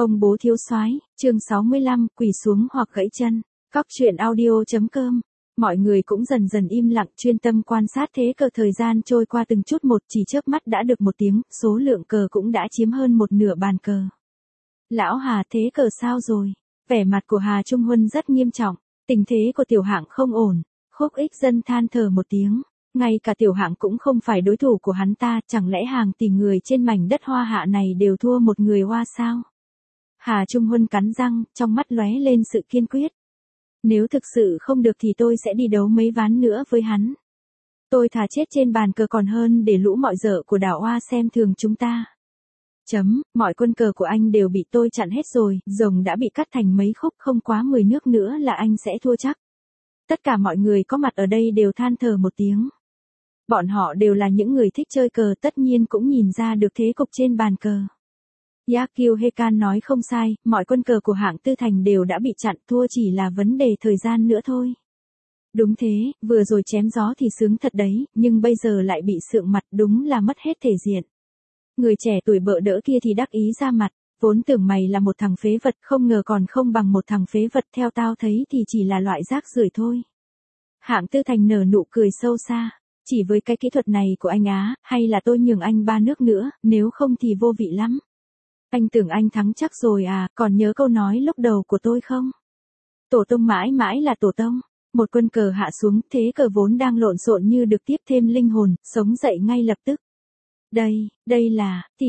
Ông bố thiếu soái, chương 65, quỳ xuống hoặc gãy chân. Cóc truyện audio.com. Mọi người cũng dần dần im lặng chuyên tâm quan sát thế cờ, thời gian trôi qua từng chút một, chỉ chớp mắt đã được 1 tiếng, số lượng cờ cũng đã chiếm hơn 1/2 bàn cờ. Lão Hà, thế cờ sao rồi? Vẻ mặt của Hà Trung Huân rất nghiêm trọng, tình thế của Tiểu Hạng không ổn. Khúc Ích Dân than thở một tiếng, ngay cả Tiểu Hạng cũng không phải đối thủ của hắn ta, chẳng lẽ hàng tỷ người trên mảnh đất Hoa Hạ này đều thua một người Hoa sao? Hà Trung Huân cắn răng, trong mắt lóe lên sự kiên quyết. Nếu thực sự không được thì tôi sẽ đi đấu mấy ván nữa với hắn. Tôi thà chết trên bàn cờ còn hơn để lũ mọi dở của đảo Hoa xem thường chúng ta. Mọi quân cờ của anh đều bị tôi chặn hết rồi, rồng đã bị cắt thành mấy khúc, không quá 10 nước nữa là anh sẽ thua chắc. Tất cả mọi người có mặt ở đây đều than thở một tiếng. Bọn họ đều là những người thích chơi cờ, tất nhiên cũng nhìn ra được thế cục trên bàn cờ. Yakio Hekan nói không sai, mọi quân cờ của hạng Tư Thành đều đã bị chặn, thua chỉ là vấn đề thời gian nữa thôi. Đúng thế, vừa rồi chém gió thì sướng thật đấy, nhưng bây giờ lại bị sượng mặt, đúng là mất hết thể diện. Người trẻ tuổi bợ đỡ kia thì đắc ý ra mặt, vốn tưởng mày là một thằng phế vật, không ngờ còn không bằng một thằng phế vật, theo tao thấy thì chỉ là loại rác rưởi thôi. Hạng Tư Thành nở nụ cười sâu xa, chỉ với cái kỹ thuật này của anh á, hay là tôi nhường anh 3 nước nữa, nếu không thì vô vị lắm. Anh tưởng anh thắng chắc rồi à, còn nhớ câu nói lúc đầu của tôi không? Tổ tông mãi mãi là tổ tông. Một quân cờ hạ xuống, thế cờ vốn đang lộn xộn như được tiếp thêm linh hồn, sống dậy ngay lập tức. Đây là, thì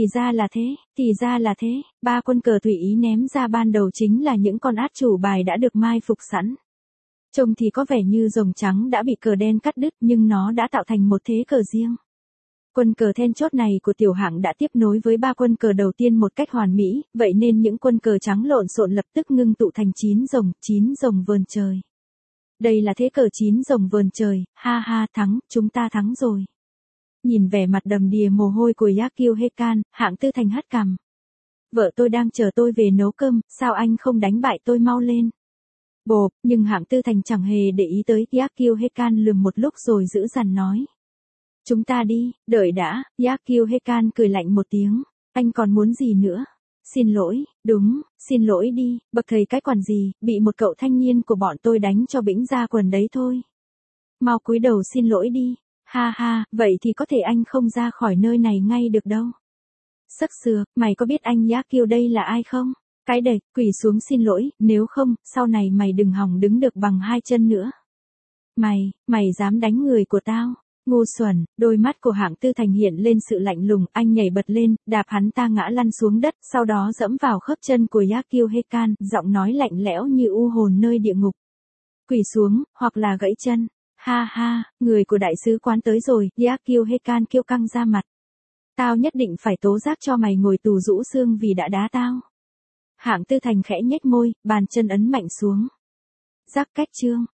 ra là thế, 3 quân cờ tùy ý ném ra ban đầu chính là những con át chủ bài đã được mai phục sẵn. Trông thì có vẻ như rồng trắng đã bị cờ đen cắt đứt, nhưng nó đã tạo thành một thế cờ riêng. Quân cờ then chốt này của Tiểu Hạng đã tiếp nối với 3 quân cờ đầu tiên một cách hoàn mỹ, vậy nên những quân cờ trắng lộn xộn lập tức ngưng tụ thành 9 rồng vờn trời. Đây là thế cờ 9 rồng vờn trời, ha ha, chúng ta thắng rồi. Nhìn vẻ mặt đầm đìa mồ hôi của Yakio Hekan, Hạng Tư Thành hất cằm. Vợ tôi đang chờ tôi về nấu cơm, sao anh không đánh bại tôi mau lên? Bộp, nhưng Hạng Tư Thành chẳng hề để ý tới, Yakio Hekan lườm một lúc rồi dữ dằn nói. Chúng ta đi, đợi đã, Yakio Hekan cười lạnh một tiếng, anh còn muốn gì nữa? Xin lỗi, đúng, xin lỗi đi, bậc thầy cái quản gì, bị một cậu thanh niên của bọn tôi đánh cho bĩnh ra quần đấy thôi. Mau cúi đầu xin lỗi đi, ha ha, vậy thì có thể anh không ra khỏi nơi này ngay được đâu. Sắc sược, mày có biết anh Yakio đây là ai không? Cái đệch, quỳ xuống xin lỗi, nếu không, sau này mày đừng hòng đứng được bằng 2 chân nữa. Mày dám đánh người của tao? Ngu xuẩn, đôi mắt của Hạng Tư Thành hiện lên sự lạnh lùng, anh nhảy bật lên, đạp hắn ta ngã lăn xuống đất, sau đó dẫm vào khớp chân của Yakio Hekan, giọng nói lạnh lẽo như u hồn nơi địa ngục. Quỳ xuống, hoặc là gãy chân. Ha ha, người của đại sứ quán tới rồi, Yakio Hekan kiêu căng ra mặt. Tao nhất định phải tố giác cho mày ngồi tù rũ xương vì đã đá tao. Hạng Tư Thành khẽ nhếch môi, bàn chân ấn mạnh xuống. Rắc cách chương.